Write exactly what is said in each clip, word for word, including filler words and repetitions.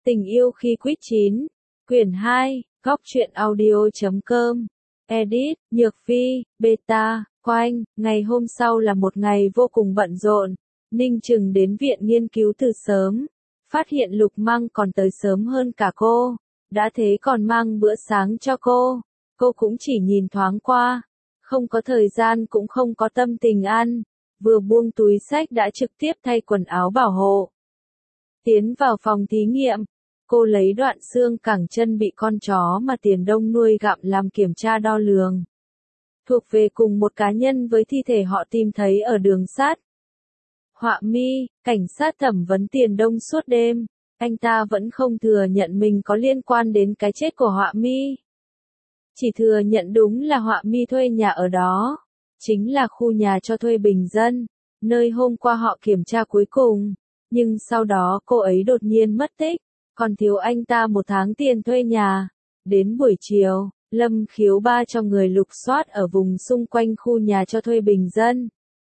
Tình yêu khi quýt chín, quyển hai, góc truyện audio chấm com, edit, Nhược Phi, beta, Quanh. Ngày hôm sau là một ngày vô cùng bận rộn. Ninh Trừng đến viện nghiên cứu từ sớm, phát hiện Lục Mang còn tới sớm hơn cả cô, đã thế còn mang bữa sáng cho cô. Cô cũng chỉ nhìn thoáng qua, không có thời gian cũng không có tâm tình ăn, vừa buông túi xách đã trực tiếp thay quần áo bảo hộ. Tiến vào phòng thí nghiệm, cô lấy đoạn xương cẳng chân bị con chó mà Tiền Đông nuôi gặm làm kiểm tra đo lường. Thuộc về cùng một cá nhân với thi thể họ tìm thấy ở đường sắt. Họa mi, cảnh sát thẩm vấn Tiền Đông suốt đêm, anh ta vẫn không thừa nhận mình có liên quan đến cái chết của Họa mi. Chỉ thừa nhận đúng là Họa mi thuê nhà ở đó, chính là khu nhà cho thuê bình dân, nơi hôm qua họ kiểm tra cuối cùng, nhưng sau đó cô ấy đột nhiên mất tích, còn thiếu anh ta một tháng tiền thuê nhà. Đến buổi chiều, Lâm Khiếu Ba cho người lục soát ở vùng xung quanh khu nhà cho thuê bình dân.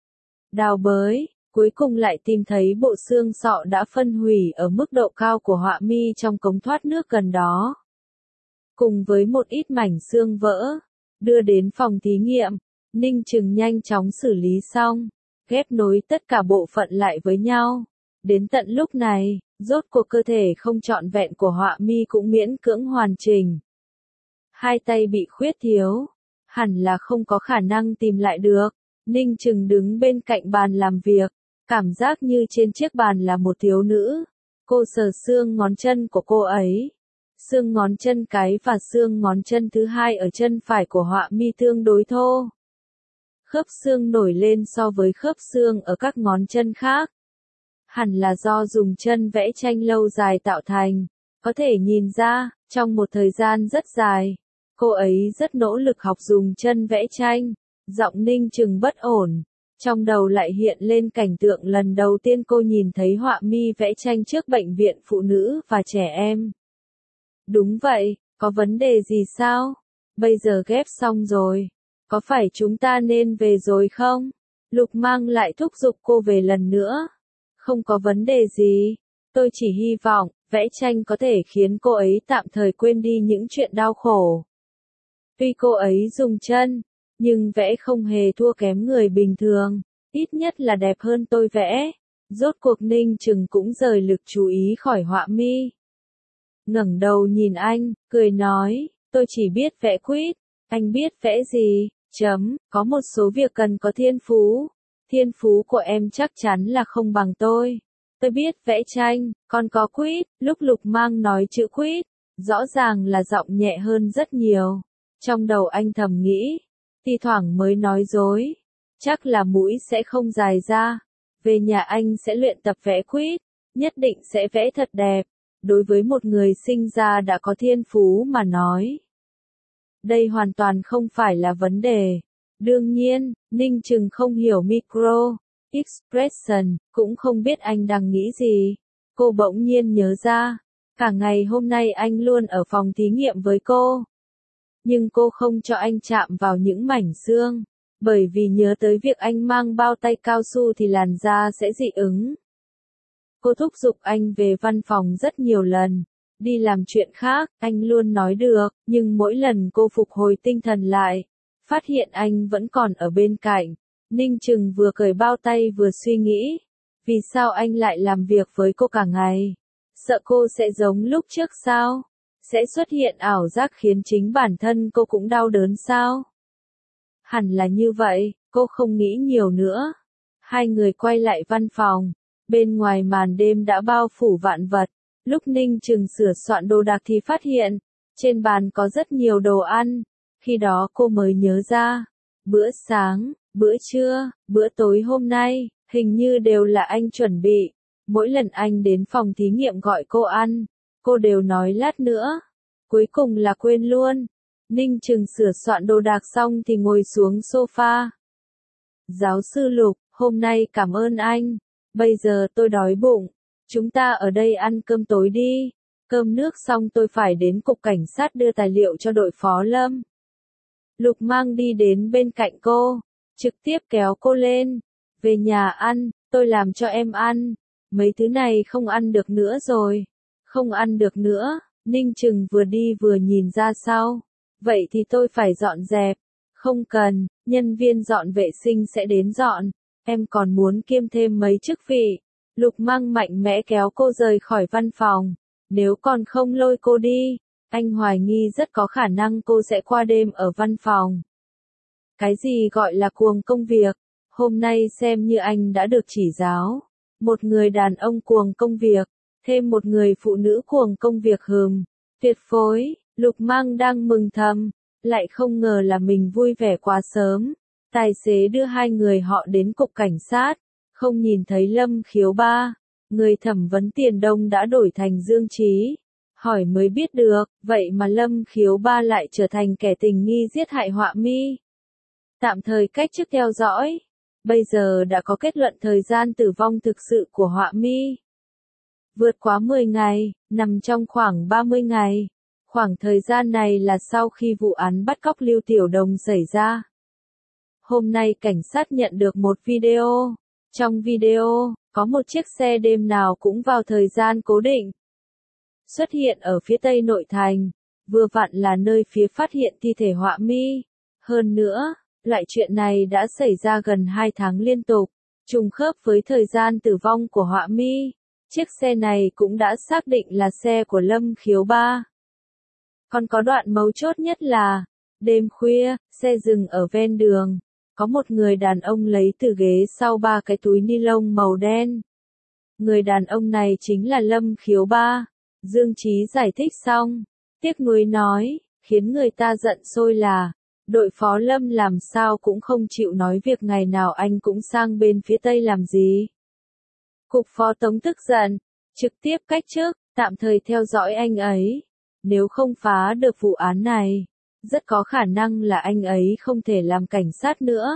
Đào bới, cuối cùng lại tìm thấy bộ xương sọ đã phân hủy ở mức độ cao của Họa mi trong cống thoát nước gần đó. Cùng với một ít mảnh xương vỡ, đưa đến phòng thí nghiệm, Ninh Trừng nhanh chóng xử lý xong, ghép nối tất cả bộ phận lại với nhau. Đến tận lúc này, rốt cuộc cơ thể không trọn vẹn của Họa mi cũng miễn cưỡng hoàn chỉnh. Hai tay bị khuyết thiếu, hẳn là không có khả năng tìm lại được. Ninh Trừng đứng bên cạnh bàn làm việc, cảm giác như trên chiếc bàn là một thiếu nữ. Cô sờ xương ngón chân của cô ấy. Xương ngón chân cái và xương ngón chân thứ hai ở chân phải của Họa mi tương đối thô. Khớp xương nổi lên so với khớp xương ở các ngón chân khác. Hẳn là do dùng chân vẽ tranh lâu dài tạo thành. Có thể nhìn ra, trong một thời gian rất dài, cô ấy rất nỗ lực học dùng chân vẽ tranh. Giọng Ninh Trừng bất ổn, trong đầu lại hiện lên cảnh tượng lần đầu tiên cô nhìn thấy Họa mi vẽ tranh trước bệnh viện phụ nữ và trẻ em. Đúng vậy, có vấn đề gì sao? Bây giờ ghép xong rồi, có phải chúng ta nên về rồi không? Lục Mang lại thúc giục cô về lần nữa. Không có vấn đề gì, tôi chỉ hy vọng, vẽ tranh có thể khiến cô ấy tạm thời quên đi những chuyện đau khổ. Tuy cô ấy dùng chân, nhưng vẽ không hề thua kém người bình thường, ít nhất là đẹp hơn tôi vẽ. Rốt cuộc Ninh Trừng cũng rời lực chú ý khỏi Họa mi. Ngẩng đầu nhìn anh, cười nói, tôi chỉ biết vẽ quýt, anh biết vẽ gì, chấm, có một số việc cần có thiên phú. Thiên phú của em chắc chắn là không bằng tôi. Tôi biết vẽ tranh, còn có quýt. Lúc Lục Mang nói chữ quýt, rõ ràng là giọng nhẹ hơn rất nhiều. Trong đầu anh thầm nghĩ, thi thoảng mới nói dối, chắc là mũi sẽ không dài ra. Về nhà anh sẽ luyện tập vẽ quýt, nhất định sẽ vẽ thật đẹp. Đối với một người sinh ra đã có thiên phú mà nói, đây hoàn toàn không phải là vấn đề. Đương nhiên, Ninh Trừng không hiểu micro expression, cũng không biết anh đang nghĩ gì. Cô bỗng nhiên nhớ ra, cả ngày hôm nay anh luôn ở phòng thí nghiệm với cô. Nhưng cô không cho anh chạm vào những mảnh xương, bởi vì nhớ tới việc anh mang bao tay cao su thì làn da sẽ dị ứng. Cô thúc giục anh về văn phòng rất nhiều lần, đi làm chuyện khác, anh luôn nói được, nhưng mỗi lần cô phục hồi tinh thần lại, phát hiện anh vẫn còn ở bên cạnh. Ninh Trừng vừa cởi bao tay vừa suy nghĩ, vì sao anh lại làm việc với cô cả ngày? Sợ cô sẽ giống lúc trước sao? Sẽ xuất hiện ảo giác khiến chính bản thân cô cũng đau đớn sao? Hẳn là như vậy, cô không nghĩ nhiều nữa. Hai người quay lại văn phòng, bên ngoài màn đêm đã bao phủ vạn vật. Lúc Ninh Trừng sửa soạn đồ đạc thì phát hiện, trên bàn có rất nhiều đồ ăn. Khi đó cô mới nhớ ra, bữa sáng, bữa trưa, bữa tối hôm nay, hình như đều là anh chuẩn bị. Mỗi lần anh đến phòng thí nghiệm gọi cô ăn, cô đều nói lát nữa. Cuối cùng là quên luôn. Ninh Trừng sửa soạn đồ đạc xong thì ngồi xuống sofa. Giáo sư Lục, hôm nay cảm ơn anh. Bây giờ tôi đói bụng. Chúng ta ở đây ăn cơm tối đi. Cơm nước xong tôi phải đến cục cảnh sát đưa tài liệu cho đội phó Lâm. Lục Mang đi đến bên cạnh cô, trực tiếp kéo cô lên. Về nhà ăn, tôi làm cho em ăn. Mấy thứ này không ăn được nữa rồi. Không ăn được nữa, Ninh Trừng vừa đi vừa nhìn ra sau. Vậy thì tôi phải dọn dẹp. Không cần, nhân viên dọn vệ sinh sẽ đến dọn. Em còn muốn kiêm thêm mấy chức vị. Lục Mang mạnh mẽ kéo cô rời khỏi văn phòng. Nếu còn không lôi cô đi, anh hoài nghi rất có khả năng cô sẽ qua đêm ở văn phòng. Cái gì gọi là cuồng công việc? Hôm nay xem như anh đã được chỉ giáo. Một người đàn ông cuồng công việc, thêm một người phụ nữ cuồng công việc hừm. Tuyệt phối, Lục Mang đang mừng thầm, lại không ngờ là mình vui vẻ quá sớm. Tài xế đưa hai người họ đến cục cảnh sát, không nhìn thấy Lâm Khiếu Ba. Người thẩm vấn Tiền Đông đã đổi thành Dương Trí. Hỏi mới biết được, vậy mà Lâm Khiếu Ba lại trở thành kẻ tình nghi giết hại Họa Mi. Tạm thời cách chức theo dõi. Bây giờ đã có kết luận thời gian tử vong thực sự của Họa Mi. Vượt quá mười ngày, nằm trong khoảng ba mươi ngày. Khoảng thời gian này là sau khi vụ án bắt cóc Lưu Tiểu Đồng xảy ra. Hôm nay cảnh sát nhận được một video. Trong video, có một chiếc xe đêm nào cũng vào thời gian cố định. Xuất hiện ở phía tây nội thành, vừa vặn là nơi phía phát hiện thi thể Họa Mi. Hơn nữa, loại chuyện này đã xảy ra gần hai tháng liên tục, trùng khớp với thời gian tử vong của Họa Mi. Chiếc xe này cũng đã xác định là xe của Lâm Khiếu Ba. Còn có đoạn mấu chốt nhất là, đêm khuya, xe dừng ở ven đường. Có một người đàn ông lấy từ ghế sau ba cái túi ni lông màu đen. Người đàn ông này chính là Lâm Khiếu Ba. Dương Trí giải thích xong, tiếc nuối nói, khiến người ta giận sôi là, đội phó Lâm làm sao cũng không chịu nói việc ngày nào anh cũng sang bên phía Tây làm gì. Cục phó Tống tức giận, trực tiếp cách chức, tạm thời theo dõi anh ấy. Nếu không phá được vụ án này, rất có khả năng là anh ấy không thể làm cảnh sát nữa.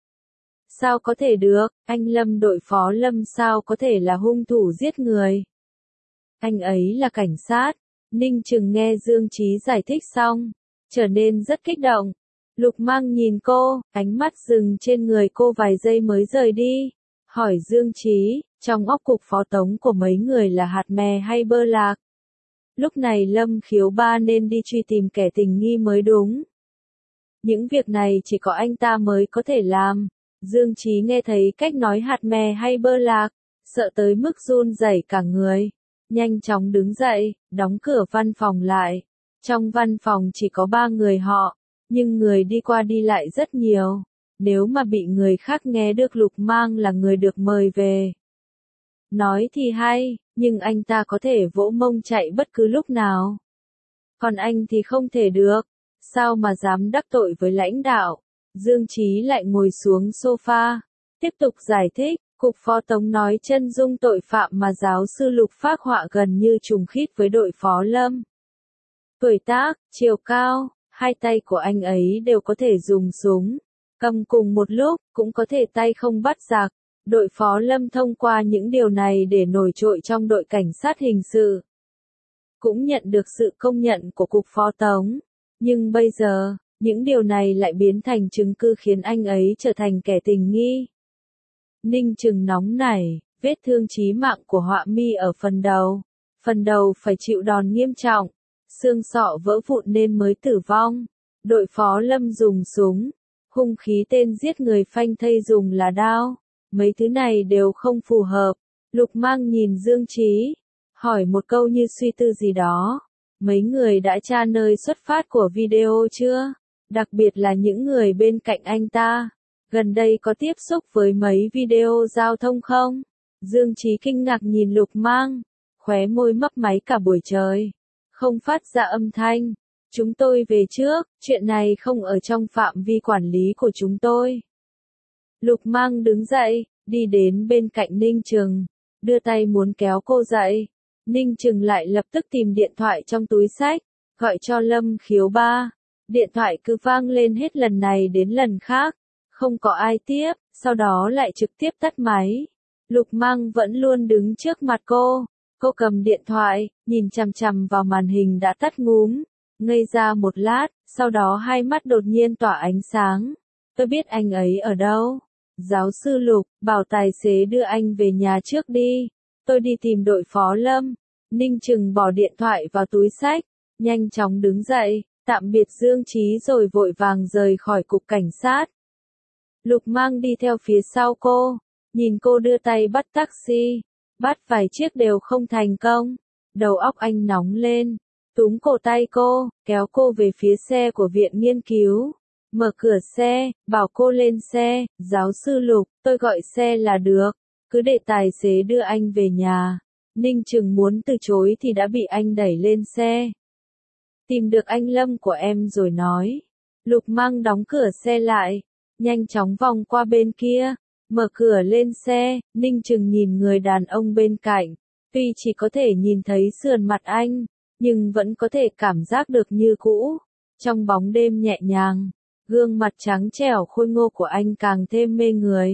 Sao có thể được, anh Lâm đội phó Lâm sao có thể là hung thủ giết người. Anh ấy là cảnh sát. Ninh Trừng nghe Dương Trí giải thích xong, trở nên rất kích động. Lục Mang nhìn cô, ánh mắt dừng trên người cô vài giây mới rời đi. Hỏi Dương Trí, trong óc cục phó Tống của mấy người là hạt mè hay bơ lạc? Lúc này Lâm Khiếu Ba nên đi truy tìm kẻ tình nghi mới đúng. Những việc này chỉ có anh ta mới có thể làm. Dương Trí nghe thấy cách nói hạt mè hay bơ lạc, sợ tới mức run rẩy cả người. Nhanh chóng đứng dậy, đóng cửa văn phòng lại. Trong văn phòng chỉ có ba người họ, nhưng người đi qua đi lại rất nhiều. Nếu mà bị người khác nghe được Lục Mang là người được mời về. Nói thì hay, nhưng anh ta có thể vỗ mông chạy bất cứ lúc nào. Còn anh thì không thể được. Sao mà dám đắc tội với lãnh đạo? Dương Trí lại ngồi xuống sofa, tiếp tục giải thích. Cục phó Tống nói chân dung tội phạm mà giáo sư Lục phác họa gần như trùng khít với đội phó Lâm. Tuổi tác, chiều cao, hai tay của anh ấy đều có thể dùng súng, cầm cùng một lúc, cũng có thể tay không bắt giặc. Đội phó Lâm thông qua những điều này để nổi trội trong đội cảnh sát hình sự. Cũng nhận được sự công nhận của cục phó Tống. Nhưng bây giờ, những điều này lại biến thành chứng cứ khiến anh ấy trở thành kẻ tình nghi. Ninh Trừng nóng nảy, vết thương chí mạng của Họa Mi ở phần đầu. Phần đầu phải chịu đòn nghiêm trọng, xương sọ vỡ vụn nên mới tử vong. Đội phó Lâm dùng súng, hung khí tên giết người phanh thây dùng là đao. Mấy thứ này đều không phù hợp. Lục Mang nhìn Dương Trí, hỏi một câu như suy tư gì đó. Mấy người đã tra nơi xuất phát của video chưa? Đặc biệt là những người bên cạnh anh ta. Gần đây có tiếp xúc với mấy video giao thông không? Dương Trí kinh ngạc nhìn Lục Mang, khóe môi mấp máy cả buổi trời. Không phát ra âm thanh. Chúng tôi về trước, chuyện này không ở trong phạm vi quản lý của chúng tôi. Lục Mang đứng dậy, đi đến bên cạnh Ninh Trừng, đưa tay muốn kéo cô dậy. Ninh Trừng lại lập tức tìm điện thoại trong túi xách, gọi cho Lâm Khiếu Ba. Điện thoại cứ vang lên hết lần này đến lần khác, không có ai tiếp, sau đó lại trực tiếp tắt máy. Lục Mang vẫn luôn đứng trước mặt cô, cô cầm điện thoại, nhìn chằm chằm vào màn hình đã tắt ngúm, ngây ra một lát, sau đó hai mắt đột nhiên tỏa ánh sáng. Tôi biết anh ấy ở đâu. Giáo sư Lục, bảo tài xế đưa anh về nhà trước đi. Tôi đi tìm đội phó Lâm. Ninh Trừng bỏ điện thoại vào túi xách, nhanh chóng đứng dậy, tạm biệt Dương Chí rồi vội vàng rời khỏi cục cảnh sát. Lục Mang đi theo phía sau cô, nhìn cô đưa tay bắt taxi, bắt vài chiếc đều không thành công. Đầu óc anh nóng lên, túm cổ tay cô, kéo cô về phía xe của viện nghiên cứu. Mở cửa xe, bảo cô lên xe, giáo sư Lục, tôi gọi xe là được, cứ để tài xế đưa anh về nhà. Ninh Trừng muốn từ chối thì đã bị anh đẩy lên xe. Tìm được anh Lâm của em rồi nói. Lục Mang đóng cửa xe lại, nhanh chóng vòng qua bên kia, mở cửa lên xe. Ninh Trừng nhìn người đàn ông bên cạnh, tuy chỉ có thể nhìn thấy sườn mặt anh, nhưng vẫn có thể cảm giác được như cũ. Trong bóng đêm nhẹ nhàng, gương mặt trắng trẻo khôi ngô của anh càng thêm mê người.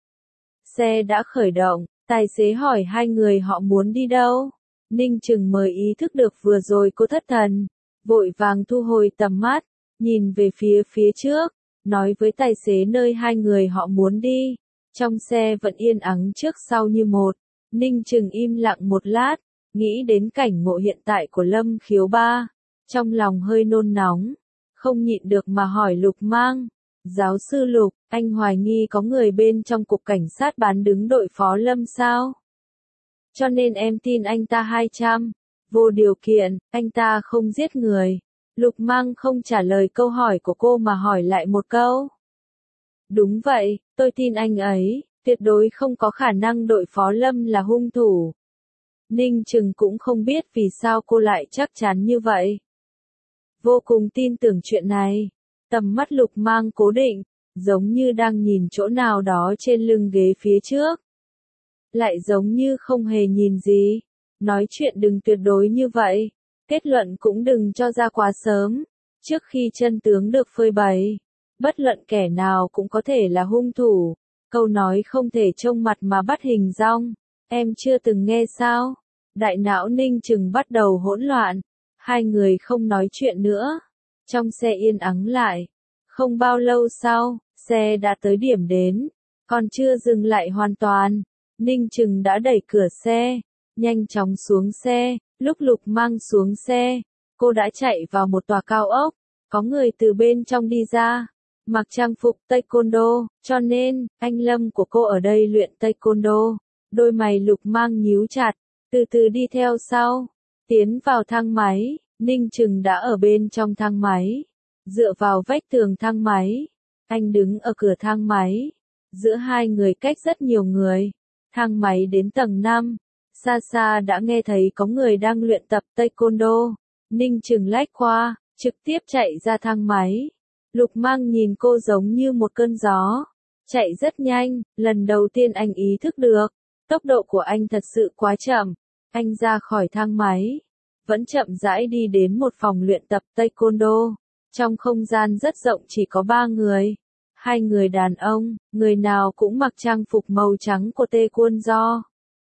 Xe đã khởi động, tài xế hỏi hai người họ muốn đi đâu. Ninh Trừng mới ý thức được vừa rồi cô thất thần, vội vàng thu hồi tầm mắt, nhìn về phía phía trước, nói với tài xế nơi hai người họ muốn đi. Trong xe vẫn yên ắng trước sau như một. Ninh Trừng im lặng một lát, nghĩ đến cảnh ngộ hiện tại của Lâm Khiếu Ba, trong lòng hơi nôn nóng, không nhịn được mà hỏi Lục Mang. Giáo sư Lục, anh hoài nghi có người bên trong cục cảnh sát bán đứng đội phó Lâm sao? Cho nên em tin anh ta hai trăm, vô điều kiện, anh ta không giết người. Lục Mang không trả lời câu hỏi của cô mà hỏi lại một câu. Đúng vậy, tôi tin anh ấy, tuyệt đối không có khả năng đội phó Lâm là hung thủ. Ninh Trừng cũng không biết vì sao cô lại chắc chắn như vậy. Vô cùng tin tưởng chuyện này. Tầm mắt Lục Mang cố định, giống như đang nhìn chỗ nào đó trên lưng ghế phía trước. Lại giống như không hề nhìn gì. Nói chuyện đừng tuyệt đối như vậy. Kết luận cũng đừng cho ra quá sớm. Trước khi chân tướng được phơi bày, bất luận kẻ nào cũng có thể là hung thủ. Câu nói không thể trông mặt mà bắt hình dong. Em chưa từng nghe sao? Đại não Ninh Trừng bắt đầu hỗn loạn. Hai người không nói chuyện nữa. Trong xe yên ắng lại. Không bao lâu sau, xe đã tới điểm đến. Còn chưa dừng lại hoàn toàn. Ninh Trừng đã đẩy cửa xe. Nhanh chóng xuống xe. Lúc Lục Mang xuống xe, cô đã chạy vào một tòa cao ốc. Có người từ bên trong đi ra. Mặc trang phục taekwondo, cho nên, anh Lâm của cô ở đây luyện taekwondo. Đôi mày Lục Mang nhíu chặt, từ từ đi theo sau. Tiến vào thang máy, Ninh Trừng đã ở bên trong thang máy. Dựa vào vách tường thang máy, anh đứng ở cửa thang máy. Giữa hai người cách rất nhiều người. Thang máy đến tầng năm. Xa xa đã nghe thấy có người đang luyện tập taekwondo. Ninh Trừng lách qua, trực tiếp chạy ra thang máy. Lục Mang nhìn cô giống như một cơn gió. Chạy rất nhanh, lần đầu tiên anh ý thức được. Tốc độ của anh thật sự quá chậm. Anh ra khỏi thang máy. Vẫn chậm rãi đi đến một phòng luyện tập taekwondo. Trong không gian rất rộng chỉ có ba người. Hai người đàn ông, người nào cũng mặc trang phục màu trắng của taekwondo.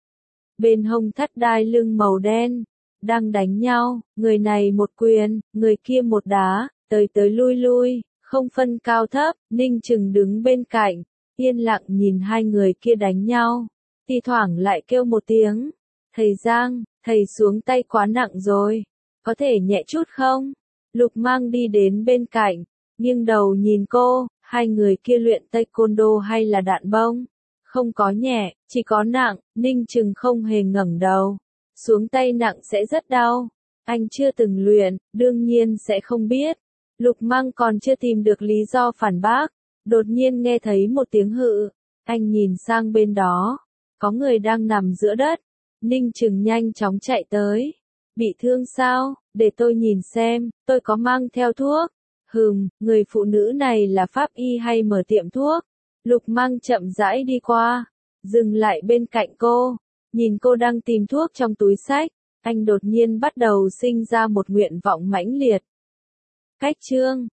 Bên hông thắt đai lưng màu đen. Đang đánh nhau, người này một quyền, người kia một đá, tới tới lui lui, không phân cao thấp. Ninh Trừng đứng bên cạnh, yên lặng nhìn hai người kia đánh nhau. Thi thoảng lại kêu một tiếng. Thầy Giang, thầy xuống tay quá nặng rồi. Có thể nhẹ chút không? Lục Mang đi đến bên cạnh, nghiêng đầu nhìn cô. Hai người kia luyện taekwondo hay là đạn bông? Không có nhẹ, chỉ có nặng. Ninh Trừng không hề ngẩng đầu. Xuống tay nặng sẽ rất đau. Anh chưa từng luyện, đương nhiên sẽ không biết. Lục Mang còn chưa tìm được lý do phản bác. Đột nhiên nghe thấy một tiếng hự. Anh nhìn sang bên đó. Có người đang nằm giữa đất. Ninh Trừng nhanh chóng chạy tới. Bị thương sao? Để tôi nhìn xem, tôi có mang theo thuốc. Hừm, người phụ nữ này là pháp y hay mở tiệm thuốc? Lục Mang chậm rãi đi qua. Dừng lại bên cạnh cô. Nhìn cô đang tìm thuốc trong túi xách. Anh đột nhiên bắt đầu sinh ra một nguyện vọng mãnh liệt. Cách chương